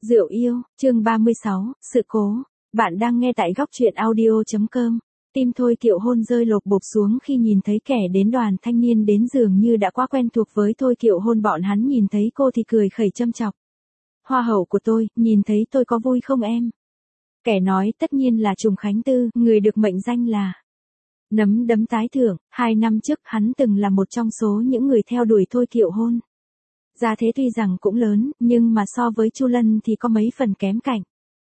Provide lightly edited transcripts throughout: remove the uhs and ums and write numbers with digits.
Rượu yêu, chương 36, sự cố. Bạn đang nghe tại góc truyện audio.com. Tim Thôi Kiệu Hôn rơi lột bột xuống khi nhìn thấy kẻ đến đoàn thanh niên đến dường như đã quá quen thuộc với Thôi Kiệu Hôn. Bọn hắn nhìn thấy cô thì cười khẩy châm chọc. Hoa hậu của tôi, nhìn thấy tôi có vui không em? Kẻ nói tất nhiên là Trùng Khánh Tư, người được mệnh danh là nấm đấm tái thưởng. 2 năm trước hắn từng là một trong số những người theo đuổi Thôi Kiệu Hôn. Gia thế tuy rằng cũng lớn, nhưng mà so với Chu Lân thì có mấy phần kém cạnh.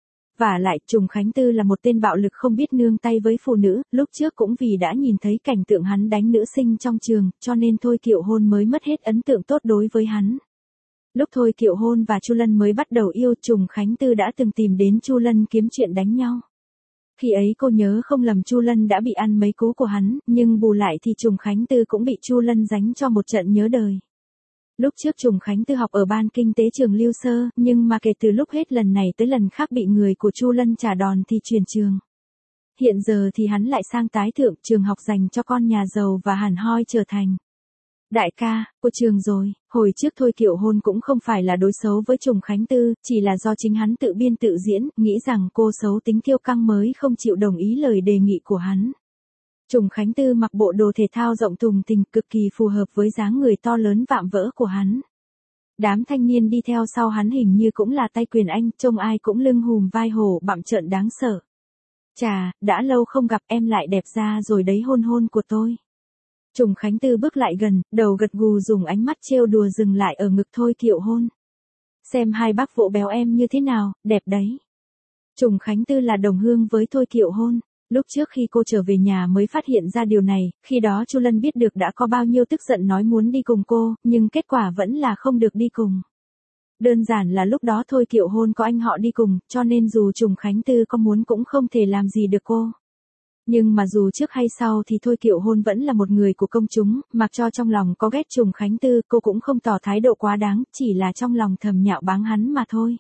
Vả lại, Trùng Khánh Tư là một tên bạo lực không biết nương tay với phụ nữ, lúc trước cũng vì đã nhìn thấy cảnh tượng hắn đánh nữ sinh trong trường, cho nên Thôi Kiệu Hôn mới mất hết ấn tượng tốt đối với hắn. Lúc Thôi Kiệu Hôn và Chu Lân mới bắt đầu yêu, Trùng Khánh Tư đã từng tìm đến Chu Lân kiếm chuyện đánh nhau. Khi ấy cô nhớ không lầm Chu Lân đã bị ăn mấy cú của hắn, nhưng bù lại thì Trùng Khánh Tư cũng bị Chu Lân đánh cho một trận nhớ đời. Lúc trước Trùng Khánh Tư học ở ban kinh tế trường Lưu Sơ, nhưng mà kể từ lúc hết lần này tới lần khác bị người của Chu Lân trả đòn thì chuyển trường. Hiện giờ thì hắn lại sang tái thượng trường học dành cho con nhà giàu và hẳn hoi trở thành đại ca của trường rồi. Hồi trước Thôi Kiệu Hôn cũng không phải là đối xấu với Trùng Khánh Tư, chỉ là do chính hắn tự biên tự diễn, nghĩ rằng cô xấu tính kiêu căng mới không chịu đồng ý lời đề nghị của hắn. Trùng Khánh Tư mặc bộ đồ thể thao rộng thùng thình cực kỳ phù hợp với dáng người to lớn vạm vỡ của hắn. Đám thanh niên đi theo sau hắn hình như cũng là tay quyền anh, trông ai cũng lưng hùm vai hổ bặm trợn đáng sợ. Chà, đã lâu không gặp em lại đẹp ra rồi đấy hôn hôn của tôi. Trùng Khánh Tư bước lại gần, đầu gật gù dùng ánh mắt trêu đùa dừng lại ở ngực Thôi Kiệu Hôn. Xem hai bác vỗ béo em như thế nào, đẹp đấy. Trùng Khánh Tư là đồng hương với Thôi Kiệu Hôn. Lúc trước khi cô trở về nhà mới phát hiện ra điều này, khi đó Chu Lân biết được đã có bao nhiêu tức giận nói muốn đi cùng cô, nhưng kết quả vẫn là không được đi cùng. Đơn giản là lúc đó Thôi Kiệu Hôn có anh họ đi cùng, cho nên dù Trùng Khánh Tư có muốn cũng không thể làm gì được cô. Nhưng mà dù trước hay sau thì Thôi Kiệu Hôn vẫn là một người của công chúng, mặc cho trong lòng có ghét Trùng Khánh Tư, cô cũng không tỏ thái độ quá đáng, chỉ là trong lòng thầm nhạo báng hắn mà thôi.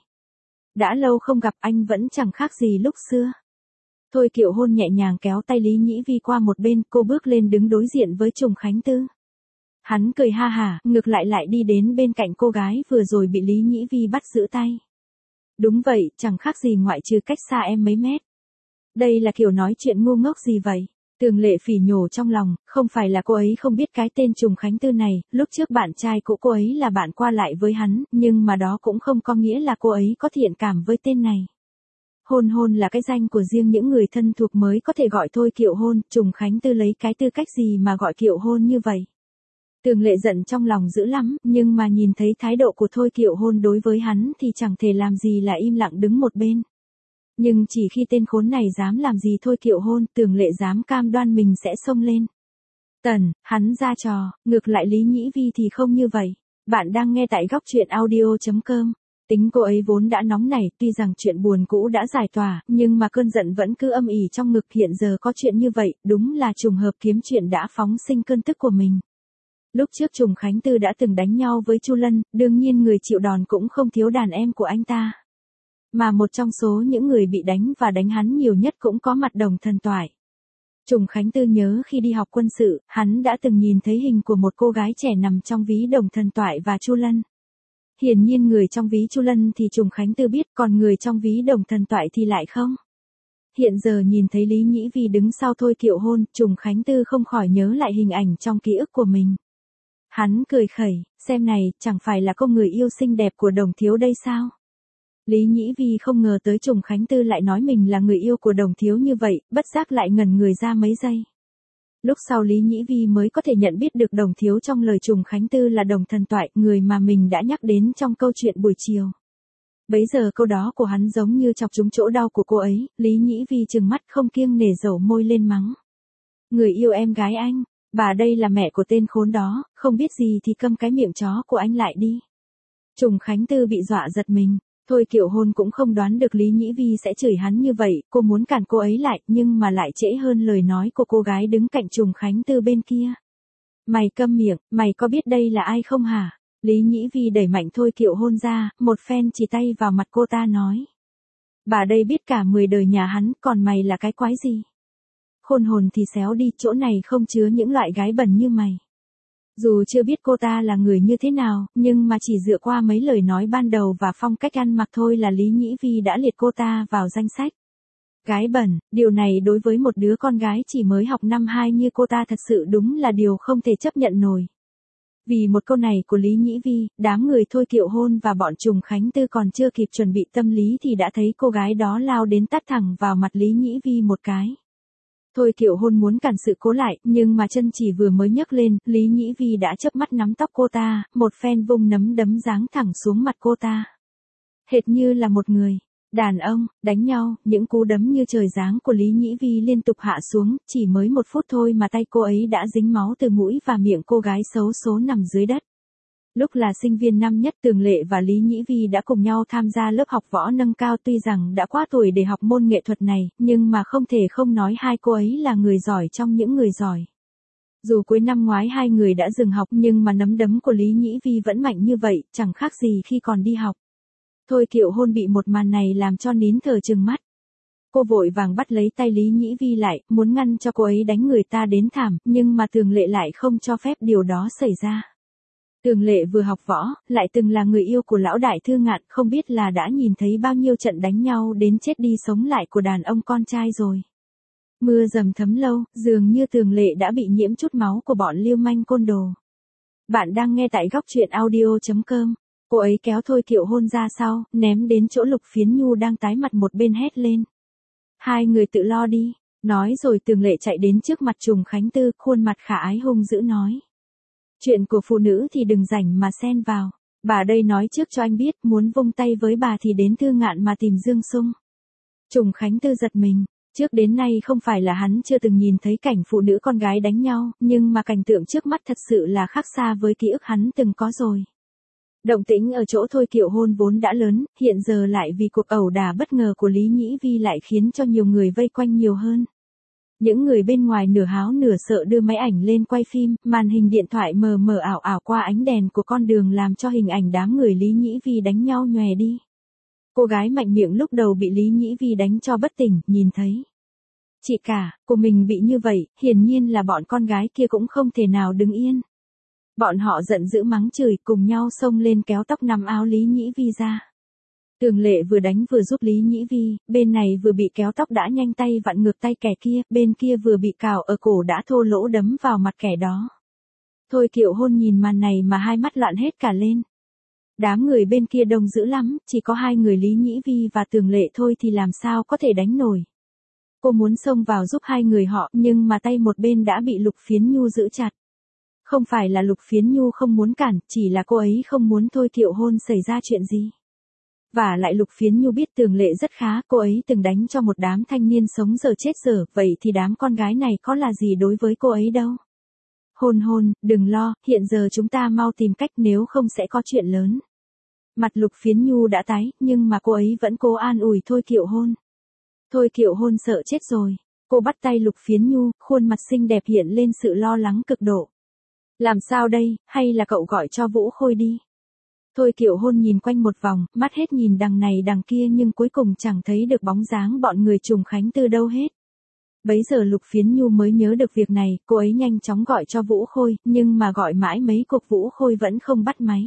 Đã lâu không gặp anh vẫn chẳng khác gì lúc xưa. Thôi Kiệu Hôn nhẹ nhàng kéo tay Lý Nhĩ Vi qua một bên, cô bước lên đứng đối diện với Trùng Khánh Tư. Hắn cười ha hả, ngược lại đi đến bên cạnh cô gái vừa rồi bị Lý Nhĩ Vi bắt giữ tay. Đúng vậy, chẳng khác gì ngoại trừ cách xa em mấy mét. Đây là kiểu nói chuyện ngu ngốc gì vậy? Tường Lệ phỉ nhổ trong lòng, không phải là cô ấy không biết cái tên Trùng Khánh Tư này, lúc trước bạn trai của cô ấy là bạn qua lại với hắn, nhưng mà đó cũng không có nghĩa là cô ấy có thiện cảm với tên này. Hôn hôn là cái danh của riêng những người thân thuộc mới có thể gọi Thôi Kiệu Hôn, Trùng Khánh Tư lấy cái tư cách gì mà gọi Kiệu Hôn như vậy. Tường Lệ giận trong lòng dữ lắm, nhưng mà nhìn thấy thái độ của Thôi Kiệu Hôn đối với hắn thì chẳng thể làm gì là im lặng đứng một bên. Nhưng chỉ khi tên khốn này dám làm gì Thôi Kiệu Hôn, Tường Lệ dám cam đoan mình sẽ xông lên. Tần, hắn ra trò, ngược lại Lý Nhĩ Vi thì không như vậy. Bạn đang nghe tại góc truyện audio.com. Tính cô ấy vốn đã nóng nảy, tuy rằng chuyện buồn cũ đã giải tỏa, nhưng mà cơn giận vẫn cứ âm ỉ trong ngực. Hiện giờ có chuyện như vậy, đúng là trùng hợp kiếm chuyện đã phóng sinh cơn tức của mình. Lúc trước Trùng Khánh Tư đã từng đánh nhau với Chu Lân, đương nhiên người chịu đòn cũng không thiếu đàn em của anh ta. Mà một trong số những người bị đánh và đánh hắn nhiều nhất cũng có mặt Đồng Thần Toại. Trùng Khánh Tư nhớ khi đi học quân sự, hắn đã từng nhìn thấy hình của một cô gái trẻ nằm trong ví Đồng Thần Toại và Chu Lân. Hiển nhiên người trong ví Chu Lân thì Trùng Khánh Tư biết, còn người trong ví Đồng Thần Toại thì lại không. Hiện giờ nhìn thấy Lý Nhĩ Vi đứng sau Thôi Kiệu Hôn, Trùng Khánh Tư không khỏi nhớ lại hình ảnh trong ký ức của mình. Hắn cười khẩy, xem này, chẳng phải là cô người yêu xinh đẹp của Đồng thiếu đây sao? Lý Nhĩ Vi không ngờ tới Trùng Khánh Tư lại nói mình là người yêu của Đồng thiếu như vậy, bất giác lại ngẩn người ra mấy giây. Lúc sau Lý Nhĩ Vi mới có thể nhận biết được Đồng thiếu trong lời Trùng Khánh Tư là Đồng Thần Toại, người mà mình đã nhắc đến trong câu chuyện buổi chiều. Bấy giờ câu đó của hắn giống như chọc trúng chỗ đau của cô ấy, Lý Nhĩ Vi trừng mắt không kiêng nể dầu môi lên mắng. Người yêu em gái anh, bà đây là mẹ của tên khốn đó, không biết gì thì câm cái miệng chó của anh lại đi. Trùng Khánh Tư bị dọa giật mình. Thôi Kiệu Hôn cũng không đoán được Lý Nhĩ Vi sẽ chửi hắn như vậy, cô muốn cản cô ấy lại, nhưng mà lại trễ hơn lời nói của cô gái đứng cạnh Trùng Khánh Tư bên kia. Mày câm miệng, mày có biết đây là ai không hả? Lý Nhĩ Vi đẩy mạnh Thôi Kiệu Hôn ra, một phen chỉ tay vào mặt cô ta nói. Bà đây biết cả 10 đời nhà hắn, còn mày là cái quái gì? Khôn hồn thì xéo đi, chỗ này không chứa những loại gái bẩn như mày. Dù chưa biết cô ta là người như thế nào, nhưng mà chỉ dựa qua mấy lời nói ban đầu và phong cách ăn mặc thôi là Lý Nhĩ Vi đã liệt cô ta vào danh sách gái bẩn. Điều này đối với một đứa con gái chỉ mới học năm 2 như cô ta thật sự đúng là điều không thể chấp nhận nổi. Vì một câu này của Lý Nhĩ Vi, đám người Thôi Kiệu Hôn và bọn Trùng Khánh Tư còn chưa kịp chuẩn bị tâm lý thì đã thấy cô gái đó lao đến tát thẳng vào mặt Lý Nhĩ Vi một cái. Thôi Kiệu Hôn muốn cản sự cố lại, nhưng mà chân chỉ vừa mới nhấc lên, Lý Nhĩ Vi đã chớp mắt nắm tóc cô ta, một phen vung nắm đấm giáng thẳng xuống mặt cô ta. Hệt như là một người đàn ông đánh nhau, những cú đấm như trời giáng của Lý Nhĩ Vi liên tục hạ xuống, chỉ mới 1 phút thôi mà tay cô ấy đã dính máu từ mũi và miệng cô gái xấu số nằm dưới đất. Lúc là sinh viên năm nhất, Tường Lệ và Lý Nhĩ Vi đã cùng nhau tham gia lớp học võ nâng cao, tuy rằng đã quá tuổi để học môn nghệ thuật này, nhưng mà không thể không nói hai cô ấy là người giỏi trong những người giỏi. Dù cuối năm ngoái hai người đã dừng học nhưng mà nắm đấm của Lý Nhĩ Vi vẫn mạnh như vậy, chẳng khác gì khi còn đi học. Thôi Kiệu Hôn bị một màn này làm cho nín thở trừng mắt. Cô vội vàng bắt lấy tay Lý Nhĩ Vi lại, muốn ngăn cho cô ấy đánh người ta đến thảm, nhưng mà Tường Lệ lại không cho phép điều đó xảy ra. Tường Lệ vừa học võ, lại từng là người yêu của lão đại Thư Ngạn, không biết là đã nhìn thấy bao nhiêu trận đánh nhau đến chết đi sống lại của đàn ông con trai rồi. Mưa dầm thấm lâu, dường như Tường Lệ đã bị nhiễm chút máu của bọn lưu manh côn đồ. Bạn đang nghe tại góc truyện audio.com. Cô ấy kéo Thôi Kiệu Hôn ra sau, ném đến chỗ Lục Phiến Nhu đang tái mặt một bên hét lên. Hai người tự lo đi. Nói rồi Tường Lệ chạy đến trước mặt Trùng Khánh Tư, khuôn mặt khả ái hung dữ nói. Chuyện của phụ nữ thì đừng rảnh mà xen vào. Bà đây nói trước cho anh biết, muốn vung tay với bà thì đến Thư Ngạn mà tìm Dương Sung. Trùng Khánh Tư giật mình. Trước đến nay không phải là hắn chưa từng nhìn thấy cảnh phụ nữ con gái đánh nhau, nhưng mà cảnh tượng trước mắt thật sự là khác xa với ký ức hắn từng có rồi. Động tĩnh ở chỗ Thôi Kiệu Hôn vốn đã lớn, hiện giờ lại vì cuộc ẩu đả bất ngờ của Lý Nhĩ Vi lại khiến cho nhiều người vây quanh nhiều hơn. Những người bên ngoài nửa háo nửa sợ đưa máy ảnh lên quay phim, màn hình điện thoại mờ mờ ảo ảo qua ánh đèn của con đường làm cho hình ảnh đám người Lý Nhĩ Vi đánh nhau nhòe đi. Cô gái mạnh miệng lúc đầu bị Lý Nhĩ Vi đánh cho bất tỉnh, nhìn thấy chị cả của mình bị như vậy, hiển nhiên là bọn con gái kia cũng không thể nào đứng yên. Bọn họ giận dữ mắng chửi, cùng nhau xông lên kéo tóc nằm áo Lý Nhĩ Vi ra. Tường Lệ vừa đánh vừa giúp Lý Nhĩ Vi, bên này vừa bị kéo tóc đã nhanh tay vặn ngược tay kẻ kia, bên kia vừa bị cào ở cổ đã thô lỗ đấm vào mặt kẻ đó. Thôi Kiệu Hôn nhìn màn này mà hai mắt loạn hết cả lên. Đám người bên kia đông dữ lắm, chỉ có hai người Lý Nhĩ Vi và Tường Lệ thôi thì làm sao có thể đánh nổi. Cô muốn xông vào giúp hai người họ, nhưng mà tay một bên đã bị Lục Phiến Nhu giữ chặt. Không phải là Lục Phiến Nhu không muốn cản, chỉ là cô ấy không muốn Thôi Kiệu Hôn xảy ra chuyện gì. Và lại Lục Phiến Nhu biết Tường Lệ rất khá, cô ấy từng đánh cho một đám thanh niên sống dở chết dở, vậy thì đám con gái này có là gì đối với cô ấy đâu. Hôn hôn, đừng lo, hiện giờ chúng ta mau tìm cách nếu không sẽ có chuyện lớn. Mặt Lục Phiến Nhu đã tái, nhưng mà cô ấy vẫn cố an ủi Thôi Kiệu Hôn. Thôi Kiệu Hôn sợ chết rồi. Cô bắt tay Lục Phiến Nhu, khuôn mặt xinh đẹp hiện lên sự lo lắng cực độ. Làm sao đây, hay là cậu gọi cho Vũ Khôi đi. Thôi Kiệu Hôn nhìn quanh một vòng, mắt hết nhìn đằng này đằng kia nhưng cuối cùng chẳng thấy được bóng dáng bọn người Trùng Khánh Tư đâu hết. Bấy giờ Lục Phiến Nhu mới nhớ được việc này, cô ấy nhanh chóng gọi cho Vũ Khôi, nhưng mà gọi mãi mấy cuộc Vũ Khôi vẫn không bắt máy.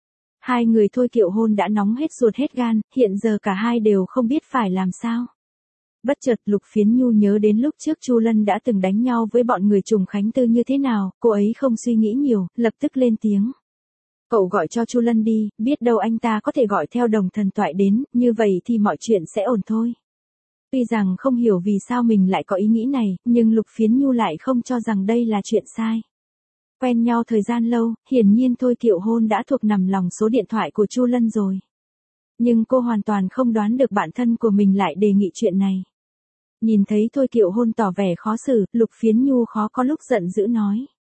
Hai người Thôi Kiệu Hôn đã nóng hết ruột hết gan, hiện giờ cả hai đều không biết phải làm sao. Bất chợt Lục Phiến Nhu nhớ đến lúc trước Chu Lân đã từng đánh nhau với bọn người Trùng Khánh Tư như thế nào, cô ấy không suy nghĩ nhiều, lập tức lên tiếng. Cậu gọi cho Chu Lân đi, biết đâu anh ta có thể gọi theo Đồng Thần Toại đến, như vậy thì mọi chuyện sẽ ổn thôi. Tuy rằng không hiểu vì sao mình lại có ý nghĩ này, nhưng Lục Phiến Nhu lại không cho rằng đây là chuyện sai. Quen nhau thời gian lâu, hiển nhiên Thôi Kiệu Hôn đã thuộc nằm lòng số điện thoại của Chu Lân rồi. Nhưng cô hoàn toàn không đoán được bạn thân của mình lại đề nghị chuyện này. Nhìn thấy Thôi Kiệu Hôn tỏ vẻ khó xử, Lục Phiến Nhu khó có lúc giận dữ nói.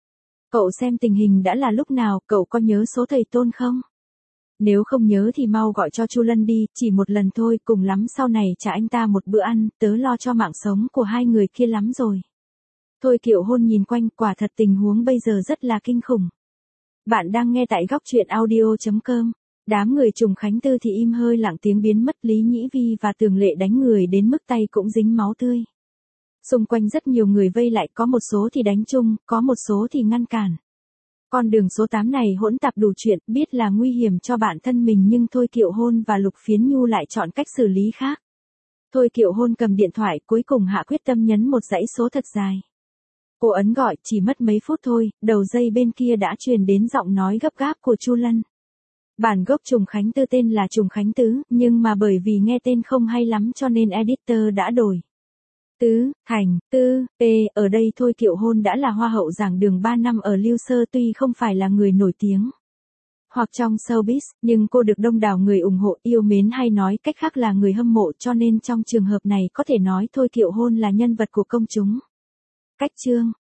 Cậu xem tình hình đã là lúc nào, cậu có nhớ số thầy Tôn không? Nếu không nhớ thì mau gọi cho Chu Lân đi, chỉ một lần thôi, cùng lắm sau này trả anh ta một bữa ăn, tớ lo cho mạng sống của hai người kia lắm rồi. Thôi Kiệu Hôn nhìn quanh, quả thật tình huống bây giờ rất là kinh khủng. Bạn đang nghe tại góc truyện audio.com. Đám người Trùng Khánh Tư thì im hơi lặng tiếng biến mất, Lý Nhĩ Vi và Tường Lệ đánh người đến mức tay cũng dính máu tươi. Xung quanh rất nhiều người vây lại, có một số thì đánh chung, có một số thì ngăn cản. Con đường số 8 này hỗn tạp đủ chuyện, biết là nguy hiểm cho bản thân mình nhưng Thôi Kiệu Hôn và Lục Phiến Nhu lại chọn cách xử lý khác. Thôi Kiệu Hôn cầm điện thoại, cuối cùng hạ quyết tâm nhấn một dãy số thật dài. Cô ấn gọi, chỉ mất mấy phút thôi, đầu dây bên kia đã truyền đến giọng nói gấp gáp của Chu Lân. Bản gốc Trùng Khánh Tư tên là Trùng Khánh Tứ, nhưng mà bởi vì nghe tên không hay lắm cho nên editor đã đổi. Tứ, Thành, Tư, P, ở đây Thôi Kiệu Hôn đã là hoa hậu giảng đường 3 năm ở Lưu Sơ tuy không phải là người nổi tiếng hoặc trong showbiz, nhưng cô được đông đảo người ủng hộ, yêu mến hay nói cách khác là người hâm mộ cho nên trong trường hợp này có thể nói Thôi Kiệu Hôn là nhân vật của công chúng. Cách chương